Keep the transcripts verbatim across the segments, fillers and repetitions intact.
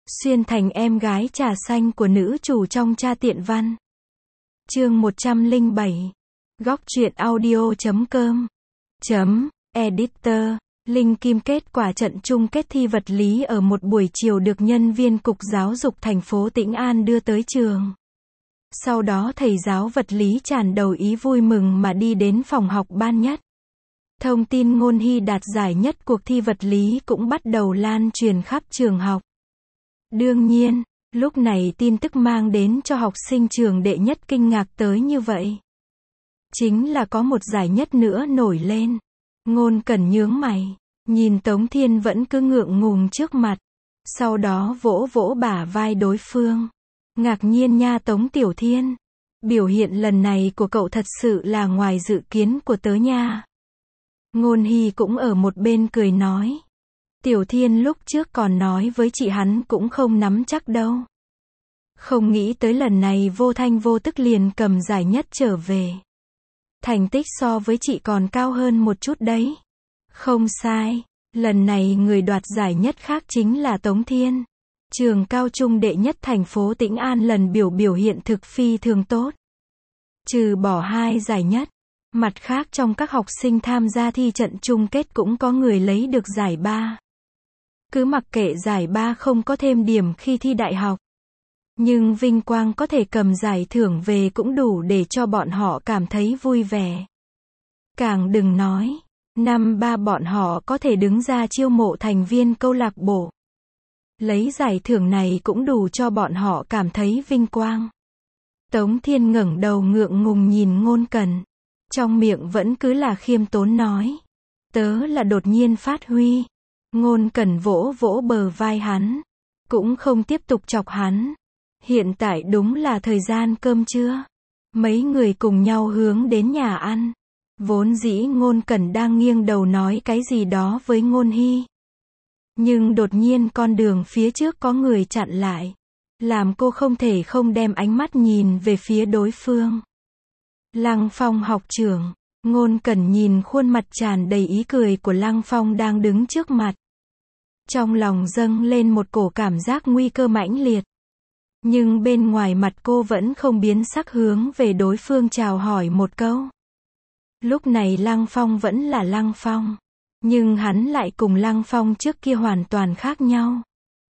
Xuyên thành em gái trà xanh của nữ chủ trong Cha Tiện Văn. Chương một trăm lẻ bảy. Góc truyện audio chấm com. Chấm, editor. Linh Kim kết quả trận chung kết thi vật lý ở một buổi chiều được nhân viên Cục Giáo dục thành phố Tĩnh An đưa tới trường. Sau đó thầy giáo vật lý tràn đầu ý vui mừng mà đi đến phòng học ban nhất. Thông tin Ngôn Hy đạt giải nhất cuộc thi vật lý cũng bắt đầu lan truyền khắp trường học. Đương nhiên, lúc này tin tức mang đến cho học sinh trường đệ nhất kinh ngạc tới như vậy. Chính là có một giải nhất nữa nổi lên. Ngôn Cẩn nhướng mày, nhìn Tống Thiên vẫn cứ ngượng ngùng trước mặt. Sau đó vỗ vỗ bả vai đối phương. Ngạc nhiên nha Tống Tiểu Thiên. Biểu hiện lần này của cậu thật sự là ngoài dự kiến của tớ nha. Ngôn Hy cũng ở một bên cười nói. Tiểu Thiên lúc trước còn nói với chị hắn cũng không nắm chắc đâu. Không nghĩ tới lần này vô thanh vô tức liền cầm giải nhất trở về. Thành tích so với chị còn cao hơn một chút đấy. Không sai, lần này người đoạt giải nhất khác chính là Tống Thiên. Trường cao trung đệ nhất thành phố Tĩnh An lần biểu biểu hiện thực phi thường tốt. Trừ bỏ hai giải nhất, mặt khác trong các học sinh tham gia thi trận chung kết cũng có người lấy được giải ba. Cứ mặc kệ giải ba không có thêm điểm khi thi đại học. Nhưng vinh quang có thể cầm giải thưởng về cũng đủ để cho bọn họ cảm thấy vui vẻ. Càng đừng nói, năm ba bọn họ có thể đứng ra chiêu mộ thành viên câu lạc bộ. Lấy giải thưởng này cũng đủ cho bọn họ cảm thấy vinh quang. Tống Thiên ngẩng đầu ngượng ngùng nhìn Ngôn Cẩn. Trong miệng vẫn cứ là khiêm tốn nói. Tớ là đột nhiên phát huy. Ngôn Cẩn vỗ vỗ bờ vai hắn. Cũng không tiếp tục chọc hắn. Hiện tại đúng là thời gian cơm trưa. Mấy người cùng nhau hướng đến nhà ăn. Vốn dĩ Ngôn Cẩn đang nghiêng đầu nói cái gì đó với Ngôn Hy. Nhưng đột nhiên con đường phía trước có người chặn lại. Làm cô không thể không đem ánh mắt nhìn về phía đối phương. Lăng Phong học trưởng. Ngôn Cẩn nhìn khuôn mặt tràn đầy ý cười của Lăng Phong đang đứng trước mặt. Trong lòng dâng lên một cổ cảm giác nguy cơ mãnh liệt. Nhưng bên ngoài mặt cô vẫn không biến sắc hướng về đối phương chào hỏi một câu. Lúc này Lăng Phong vẫn là Lăng Phong. Nhưng hắn lại cùng Lăng Phong trước kia hoàn toàn khác nhau.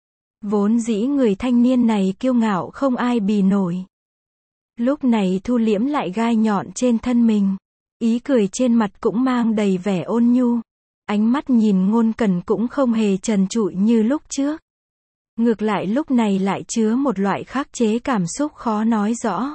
Vốn dĩ người thanh niên này kiêu ngạo không ai bì nổi. Lúc này thu liễm lại gai nhọn trên thân mình. Ý cười trên mặt cũng mang đầy vẻ ôn nhu. Ánh mắt nhìn Ngôn Cẩn cũng không hề trần trụi như lúc trước. Ngược lại lúc này lại chứa một loại khắc chế cảm xúc khó nói rõ.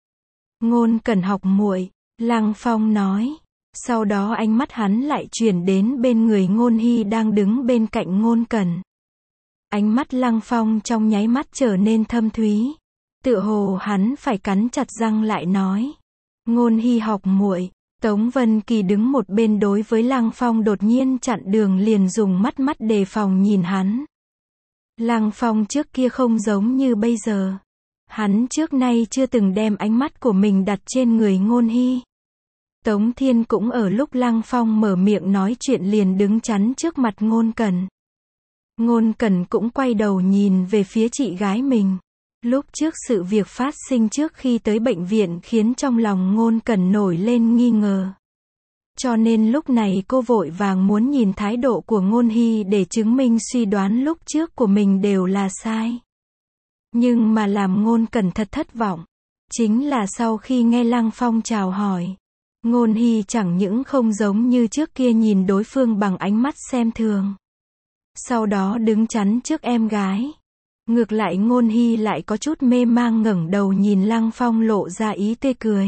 Ngôn Cẩn học muội, Lăng Phong nói. Sau đó ánh mắt hắn lại chuyển đến bên người Ngôn Hy đang đứng bên cạnh Ngôn Cẩn. Ánh mắt Lăng Phong trong nháy mắt trở nên thâm thúy. Tựa hồ hắn phải cắn chặt răng lại nói. Ngôn Hy học muội. Tống Vân Kỳ đứng một bên đối với Lăng Phong đột nhiên chặn đường liền dùng mắt mắt đề phòng nhìn hắn. Lăng Phong trước kia không giống như bây giờ. Hắn trước nay chưa từng đem ánh mắt của mình đặt trên người Ngôn Hy. Tống Thiên cũng ở lúc Lăng Phong mở miệng nói chuyện liền đứng chắn trước mặt Ngôn Cẩn. Ngôn Cẩn cũng quay đầu nhìn về phía chị gái mình. Lúc trước sự việc phát sinh trước khi tới bệnh viện khiến trong lòng Ngôn Cẩn nổi lên nghi ngờ. Cho nên lúc này cô vội vàng muốn nhìn thái độ của Ngôn Hy để chứng minh suy đoán lúc trước của mình đều là sai. Nhưng mà làm Ngôn Cẩn thật thất vọng. Chính là sau khi nghe Lăng Phong chào hỏi. Ngôn Hy chẳng những không giống như trước kia nhìn đối phương bằng ánh mắt xem thường. Sau đó đứng chắn trước em gái. Ngược lại Ngôn Hy lại có chút mê mang ngẩng đầu nhìn Lăng Phong lộ ra ý tươi cười.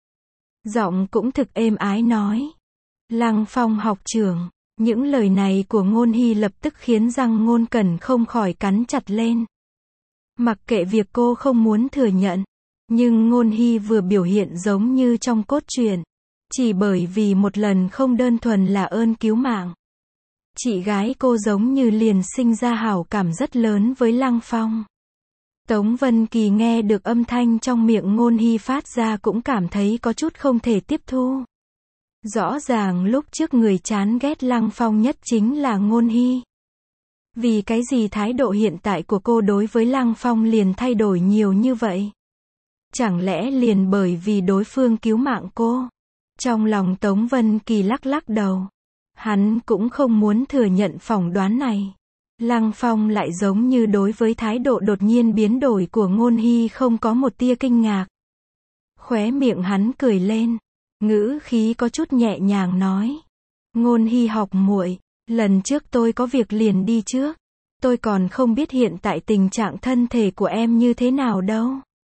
Giọng cũng thực êm ái nói. Lăng Phong học trưởng. Những lời này của Ngôn Hy lập tức khiến răng Ngôn Cẩn không khỏi cắn chặt lên. Mặc kệ việc cô không muốn thừa nhận. Nhưng Ngôn Hy vừa biểu hiện giống như trong cốt truyện. Chỉ bởi vì một lần không đơn thuần là ơn cứu mạng. Chị gái cô giống như liền sinh ra hảo cảm rất lớn với Lăng Phong. Tống Vân Kỳ nghe được âm thanh trong miệng Ngôn Hy phát ra cũng cảm thấy có chút không thể tiếp thu. Rõ ràng lúc trước người chán ghét Lăng Phong nhất chính là Ngôn Hy. Vì cái gì thái độ hiện tại của cô đối với Lăng Phong liền thay đổi nhiều như vậy? Chẳng lẽ liền bởi vì đối phương cứu mạng cô? Trong lòng Tống Vân Kỳ lắc lắc đầu. Hắn cũng không muốn thừa nhận phỏng đoán này. Lăng Phong lại giống như đối với thái độ đột nhiên biến đổi của Ngôn Hy không có một tia kinh ngạc. Khóe miệng hắn cười lên, ngữ khí có chút nhẹ nhàng nói. Ngôn Hy học muội, lần trước tôi có việc liền đi trước. Tôi còn không biết hiện tại tình trạng thân thể của em như thế nào đâu.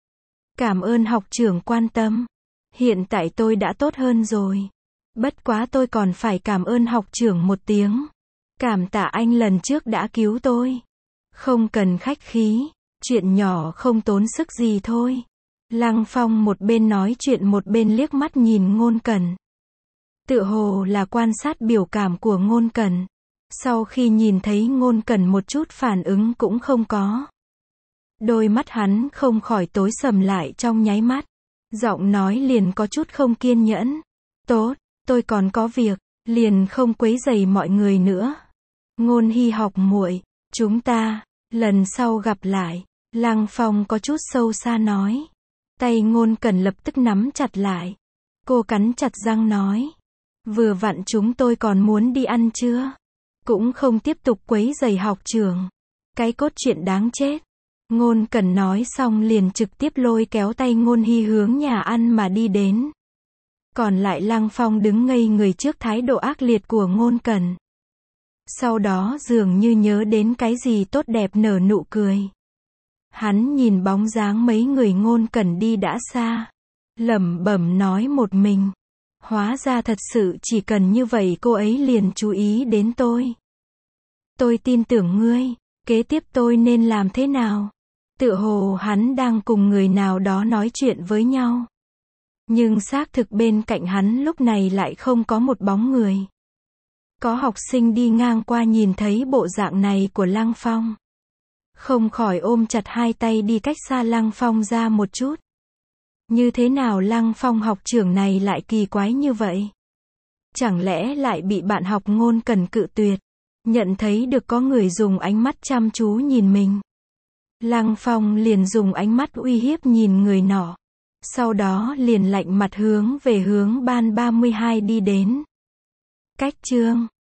Cảm ơn học trưởng quan tâm. Hiện tại tôi đã tốt hơn rồi. Bất quá tôi còn phải cảm ơn học trưởng một tiếng. Cảm tạ anh lần trước đã cứu tôi. Không cần khách khí, chuyện nhỏ không tốn sức gì thôi. Lăng Phong một bên nói chuyện một bên liếc mắt nhìn Ngôn Cẩn. Tựa hồ là quan sát biểu cảm của Ngôn Cẩn. Sau khi nhìn thấy Ngôn Cẩn một chút phản ứng cũng không có. Đôi mắt hắn không khỏi tối sầm lại trong nháy mắt. Giọng nói liền có chút không kiên nhẫn. Tốt, tôi còn có việc, liền không quấy rầy mọi người nữa. Ngôn Hy học muội, chúng ta, lần sau gặp lại. Lăng Phong có chút sâu xa nói. Tay Ngôn Cẩn lập tức nắm chặt lại. Cô cắn chặt răng nói. Vừa vặn chúng tôi còn muốn đi ăn trưa. Cũng không tiếp tục quấy rầy học trưởng. Cái cốt truyện đáng chết. Ngôn Cẩn nói xong liền trực tiếp lôi kéo tay Ngôn Hy hướng nhà ăn mà đi đến. Còn lại Lăng Phong đứng ngây người trước thái độ ác liệt của Ngôn Cẩn. Sau đó dường như nhớ đến cái gì tốt đẹp nở nụ cười. Hắn nhìn bóng dáng mấy người Ngôn Cẩn đi đã xa. Lẩm bẩm nói một mình. Hóa ra thật sự chỉ cần như vậy cô ấy liền chú ý đến tôi. Tôi tin tưởng ngươi, kế tiếp tôi nên làm thế nào? Tựa hồ hắn đang cùng người nào đó nói chuyện với nhau. Nhưng xác thực bên cạnh hắn lúc này lại không có một bóng người. Có học sinh đi ngang qua nhìn thấy bộ dạng này của Lăng Phong. Không khỏi ôm chặt hai tay đi cách xa Lăng Phong ra một chút. Như thế nào Lăng Phong học trưởng này lại kỳ quái như vậy? Chẳng lẽ lại bị bạn học Ngôn Cẩn cự tuyệt? Nhận thấy được có người dùng ánh mắt chăm chú nhìn mình. Lăng Phong liền dùng ánh mắt uy hiếp nhìn người nọ. Sau đó liền lạnh mặt hướng về hướng ban ba mươi hai đi đến. Cách chương